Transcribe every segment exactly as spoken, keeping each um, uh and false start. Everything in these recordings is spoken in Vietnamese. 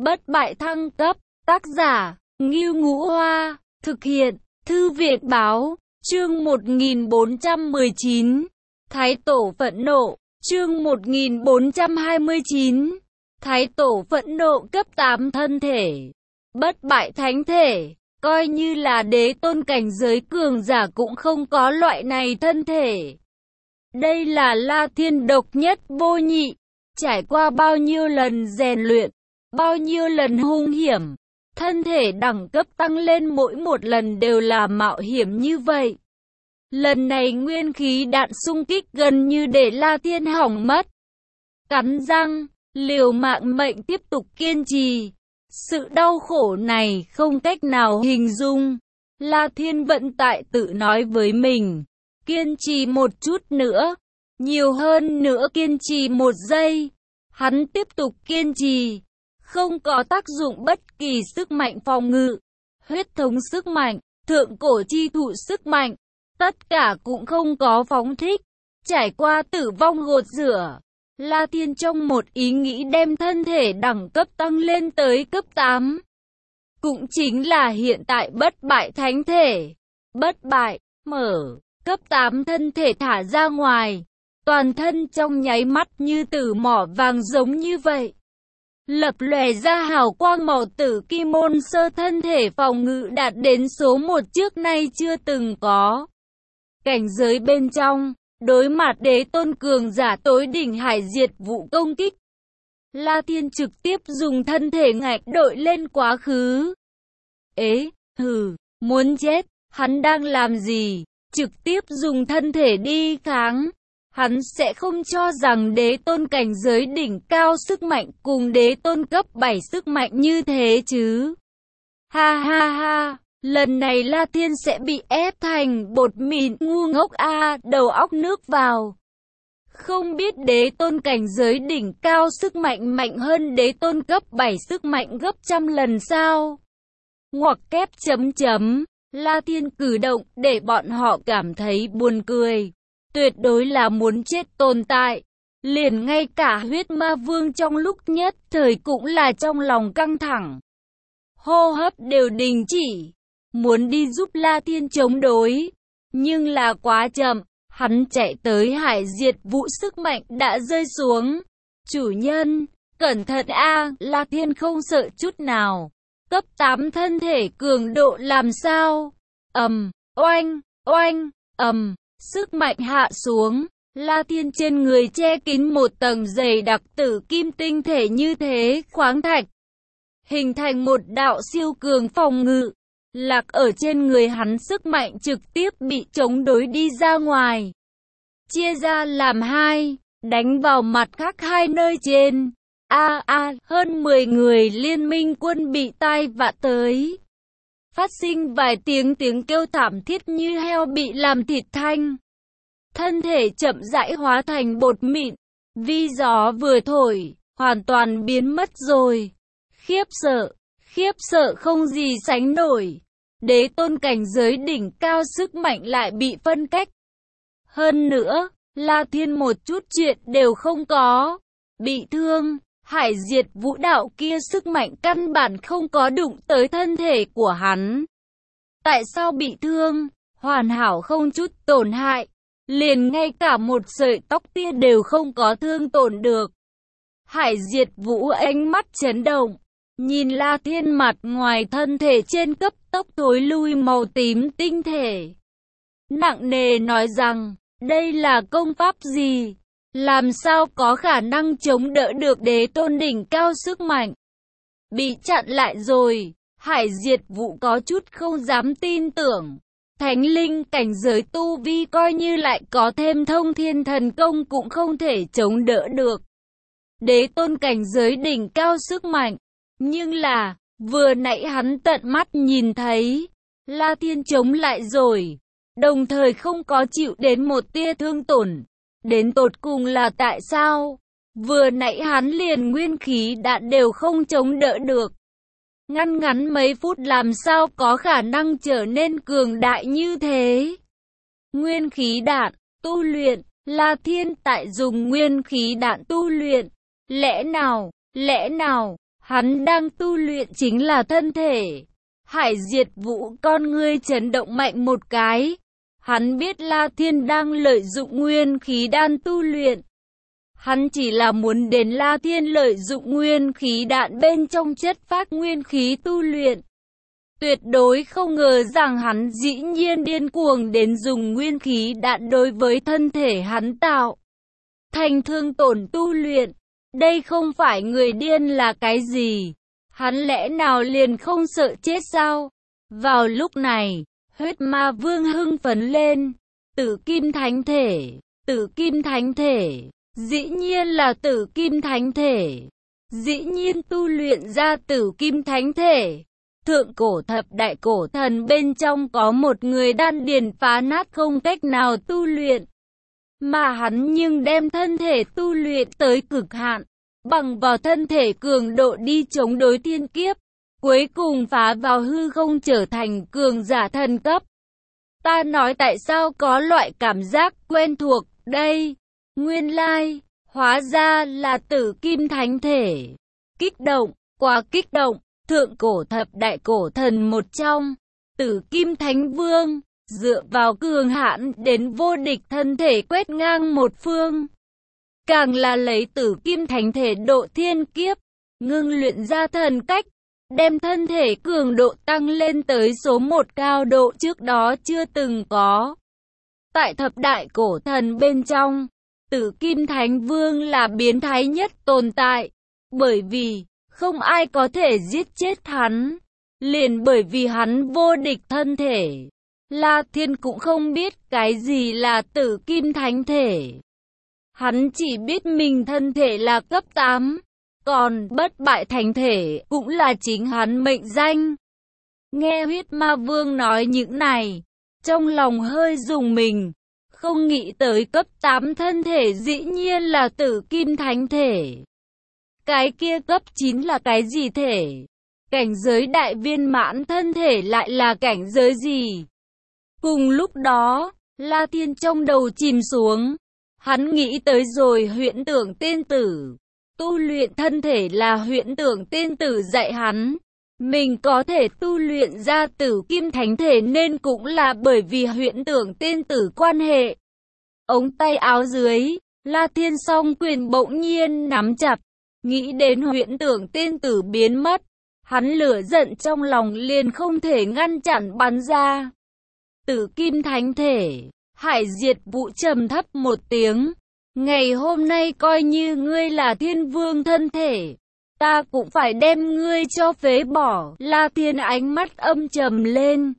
Bất bại thăng cấp, tác giả, Ngưu Ngũ Hoa, thực hiện, Thư viện Báo, chương một nghìn bốn trăm mười chín, Thái Tổ phẫn nộ, chương một nghìn bốn trăm hai mươi chín, Thái Tổ phẫn nộ cấp tám thân thể, bất bại thánh thể, coi như là đế tôn cảnh giới cường giả cũng không có loại này thân thể. Đây là La Thiên độc nhất vô nhị, trải qua bao nhiêu lần rèn luyện, bao nhiêu lần hung hiểm, thân thể đẳng cấp tăng lên mỗi một lần đều là mạo hiểm như vậy. Lần này nguyên khí đạn xung kích gần như để La Thiên hỏng mất. Cắn răng, liều mạng mệnh tiếp tục kiên trì. Sự đau khổ này không cách nào hình dung. La Thiên vận tại tự nói với mình, kiên trì một chút nữa, nhiều hơn nữa kiên trì một giây. Hắn tiếp tục kiên trì, không có tác dụng bất kỳ sức mạnh phòng ngự, huyết thống sức mạnh, thượng cổ chi thụ sức mạnh, tất cả cũng không có phóng thích. Trải qua tử vong gột rửa, La Thiên trong một ý nghĩ đem thân thể đẳng cấp tăng lên tới cấp tám. Cũng chính là hiện tại bất bại thánh thể. Bất bại, mở, cấp tám thân thể thả ra ngoài. Toàn thân trong nháy mắt như tử mỏ vàng giống như vậy. Lập lòe ra hào quang màu tử kim môn sơ, thân thể phòng ngự đạt đến số một trước nay chưa từng có. Cảnh giới bên trong, đối mặt đế tôn cường giả tối đỉnh hải diệt vụ công kích, La Thiên trực tiếp dùng thân thể ngạch đội lên quá khứ. Ế, hừ, muốn chết, hắn đang làm gì? Trực tiếp dùng thân thể đi kháng. Hắn sẽ không cho rằng đế tôn cảnh giới đỉnh cao sức mạnh cùng đế tôn cấp bảy sức mạnh như thế chứ. Ha ha ha, lần này La Thiên sẽ bị ép thành bột mịn, ngu ngốc a, à, đầu óc nước vào. Không biết đế tôn cảnh giới đỉnh cao sức mạnh mạnh hơn đế tôn cấp bảy sức mạnh gấp trăm lần sao? Ngoặc kép chấm chấm, La Thiên cử động để bọn họ cảm thấy buồn cười. Tuyệt đối là muốn chết tồn tại. Liền ngay cả huyết ma vương trong lúc nhất thời cũng là trong lòng căng thẳng. Hô hấp đều đình chỉ. Muốn đi giúp La Thiên chống đối. Nhưng là quá chậm. Hắn chạy tới hải diệt vụ sức mạnh đã rơi xuống. Chủ nhân, cẩn thận a, La Thiên không sợ chút nào. Cấp tám thân thể cường độ làm sao? Ầm, oanh, oanh, ầm. Sức mạnh hạ xuống, La Thiên trên người che kín một tầng dày đặc tử kim tinh thể như thế khoáng thạch, hình thành một đạo siêu cường phòng ngự. Lạc ở trên người hắn sức mạnh trực tiếp bị chống đối đi ra ngoài, chia ra làm hai, đánh vào mặt khác hai nơi trên. A a, hơn mười người liên minh quân bị tai vạ tới. Phát sinh vài tiếng tiếng kêu thảm thiết như heo bị làm thịt thanh. Thân thể chậm rãi hóa thành bột mịn. Vi gió vừa thổi, hoàn toàn biến mất rồi. Khiếp sợ, khiếp sợ không gì sánh nổi. Đế tôn cảnh giới đỉnh cao sức mạnh lại bị phân cách. Hơn nữa, La Thiên một chút chuyện đều không có. Bị thương, hải diệt vũ đạo kia sức mạnh căn bản không có đụng tới thân thể của hắn. Tại sao bị thương? Hoàn hảo không chút tổn hại. Liền ngay cả một sợi tóc tia đều không có thương tổn được. Hải diệt vũ ánh mắt chấn động. Nhìn La Thiên mặt ngoài thân thể trên cấp tốc thối lui màu tím tinh thể. Nặng nề nói rằng, đây là công pháp gì? Làm sao có khả năng chống đỡ được đế tôn đỉnh cao sức mạnh? Bị chặn lại rồi, hải diệt vụ có chút không dám tin tưởng. Thánh linh cảnh giới tu vi coi như lại có thêm thông thiên thần công cũng không thể chống đỡ được đế tôn cảnh giới đỉnh cao sức mạnh. Nhưng là, vừa nãy hắn tận mắt nhìn thấy, La Thiên chống lại rồi, đồng thời không có chịu đến một tia thương tổn. Đến tột cùng là tại sao? Vừa nãy hắn liền nguyên khí đạn đều không chống đỡ được. Ngăn ngắn mấy phút làm sao có khả năng trở nên cường đại như thế? Nguyên khí đạn, tu luyện, La Thiên tại dùng nguyên khí đạn tu luyện. Lẽ nào, lẽ nào, Hắn đang tu luyện chính là thân thể. Hải Diệt Vũ con ngươi chấn động mạnh một cái. Hắn biết La Thiên đang lợi dụng nguyên khí đan tu luyện. Hắn chỉ là muốn đến La Thiên lợi dụng nguyên khí đạn bên trong chất phát nguyên khí tu luyện. Tuyệt đối không ngờ rằng hắn dĩ nhiên điên cuồng đến dùng nguyên khí đạn đối với thân thể hắn tạo thành thương tổn tu luyện. Đây không phải người điên là cái gì? Hắn lẽ nào liền không sợ chết sao? Vào lúc này, huyết ma vương hưng phấn lên. Tử kim thánh thể, tử kim thánh thể, dĩ nhiên là tử kim thánh thể. Dĩ nhiên tu luyện ra tử kim thánh thể. Thượng cổ thập đại cổ thần bên trong có một người đan điền phá nát không cách nào tu luyện. Mà hắn nhưng đem thân thể tu luyện tới cực hạn, bằng vào thân thể cường độ đi chống đối thiên kiếp, cuối cùng phá vào hư không trở thành cường giả thần cấp. Ta nói tại sao có loại cảm giác quen thuộc đây? Nguyên lai, hóa ra là tử kim thánh thể. Kích động, quá kích động, thượng cổ thập đại cổ thần một trong, tử kim thánh vương, dựa vào cường hãn đến vô địch thân thể quét ngang một phương. Càng là lấy tử kim thánh thể độ thiên kiếp, ngưng luyện ra thần cách, đem thân thể cường độ tăng lên tới số một cao độ trước đó chưa từng có. Tại thập đại cổ thần bên trong, tử kim thánh vương là biến thái nhất tồn tại, bởi vì không ai có thể giết chết hắn, liền bởi vì hắn vô địch thân thể. La Thiên cũng không biết cái gì là tử kim thánh thể. Hắn chỉ biết mình thân thể là cấp tám, còn bất bại thánh thể cũng là chính hắn mệnh danh. Nghe huyết ma vương nói những này, trong lòng hơi rùng mình, không nghĩ tới cấp tám thân thể dĩ nhiên là tử kim thánh thể. Cái kia cấp chín là cái gì thể? Cảnh giới đại viên mãn thân thể lại là cảnh giới gì? Cùng lúc đó, La Thiên trong đầu chìm xuống. Hắn nghĩ tới rồi huyễn tưởng tiên tử. Tu luyện thân thể là huyễn tưởng tiên tử dạy hắn. Mình có thể tu luyện ra tử kim thánh thể nên cũng là bởi vì huyễn tưởng tiên tử quan hệ. Ống tay áo dưới, La Thiên song quyền bỗng nhiên nắm chặt. Nghĩ đến huyễn tưởng tiên tử biến mất, hắn lửa giận trong lòng liền không thể ngăn chặn bắn ra. Tử kim thánh thể, Hải Diệt Vũ trầm thấp một tiếng. Ngày hôm nay coi như ngươi là thiên vương thân thể, ta cũng phải đem ngươi cho phế bỏ. La Thiên ánh mắt âm trầm lên.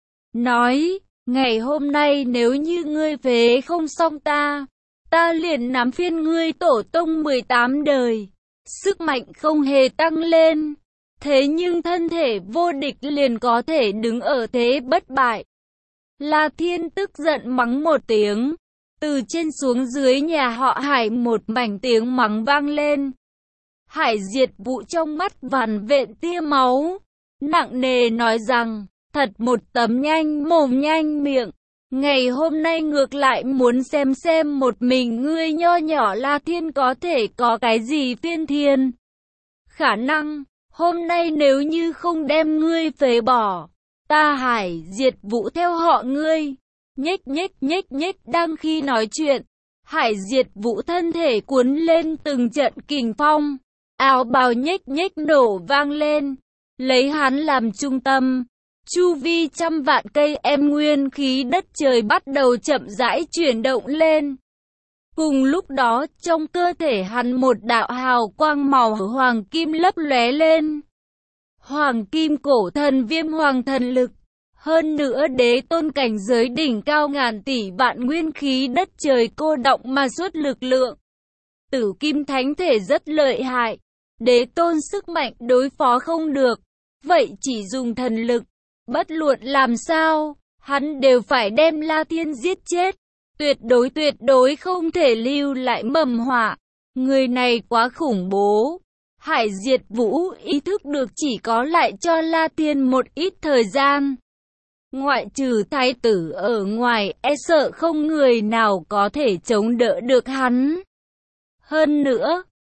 Nói, ngày hôm nay nếu như ngươi phế không xong ta, ta liền nắm phiên ngươi tổ tông mười tám đời. Sức mạnh không hề tăng lên, thế nhưng thân thể vô địch liền có thể đứng ở thế bất bại. La Thiên tức giận mắng một tiếng, từ trên xuống dưới nhà họ Hải một mảnh tiếng mắng vang lên. Hải Diệt Vũ trong mắt vằn vện tia máu, nặng nề nói rằng, thật một tấm nhanh mồm nhanh miệng. Ngày hôm nay ngược lại muốn xem xem một mình ngươi nho nhỏ La Thiên có thể có cái gì phiên thiên. Khả năng, hôm nay nếu như không đem ngươi phế bỏ, ta Hải Diệt Vũ theo họ ngươi. Nhếch nhếch nhếch nhếch đang khi nói chuyện, Hải Diệt Vũ thân thể cuốn lên từng trận kình phong, áo bào nhếch nhếch nổ vang lên, lấy hắn làm trung tâm. Chu vi trăm vạn cây em nguyên khí đất trời bắt đầu chậm rãi chuyển động lên. Cùng lúc đó, trong cơ thể hắn một đạo hào quang màu hoàng kim lấp lóe lên. Hoàng kim cổ thần viêm hoàng thần lực. Hơn nữa đế tôn cảnh giới đỉnh cao ngàn tỷ vạn nguyên khí đất trời cô động mà xuất lực lượng. Tử kim thánh thể rất lợi hại. Đế tôn sức mạnh đối phó không được. Vậy chỉ dùng thần lực. Bất luận làm sao, hắn đều phải đem La Thiên giết chết. Tuyệt đối tuyệt đối không thể lưu lại mầm họa. Người này quá khủng bố. Hải Diệt Vũ ý thức được chỉ có lại cho La Thiên một ít thời gian. Ngoại trừ thái tử ở ngoài, e sợ không người nào có thể chống đỡ được hắn. Hơn nữa,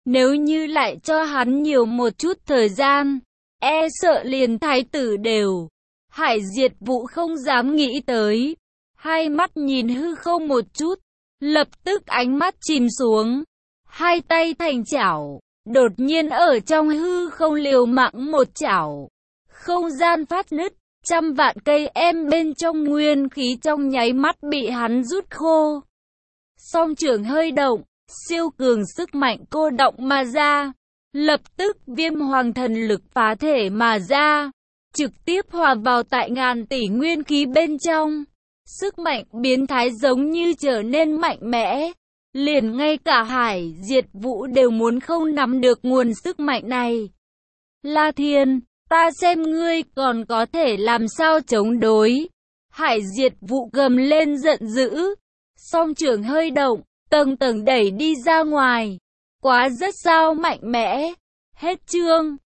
Nếu như lại cho hắn nhiều một chút thời gian, e sợ liền thái tử đều. Hải Diệt Vụ không dám nghĩ tới. Hai mắt nhìn hư không một chút, lập tức ánh mắt chìm xuống. Hai tay thành chảo, đột nhiên ở trong hư không liều mạng một chảo. Không gian phát nứt, trăm vạn cây em bên trong nguyên khí trong nháy mắt bị hắn rút khô. Song trưởng hơi động, siêu cường sức mạnh cô động mà ra. Lập tức viêm hoàng thần lực phá thể mà ra, trực tiếp hòa vào tại ngàn tỷ nguyên khí bên trong. Sức mạnh biến thái giống như trở nên mạnh mẽ. Liền ngay cả Hải Diệt Vụ đều muốn không nắm được nguồn sức mạnh này. La Thiên, ta xem ngươi còn có thể làm sao chống đối. Hải Diệt Vụ gầm lên giận dữ. Song trưởng hơi động, tầng tầng đẩy đi ra ngoài. Quá rất sao mạnh mẽ. Hết chương.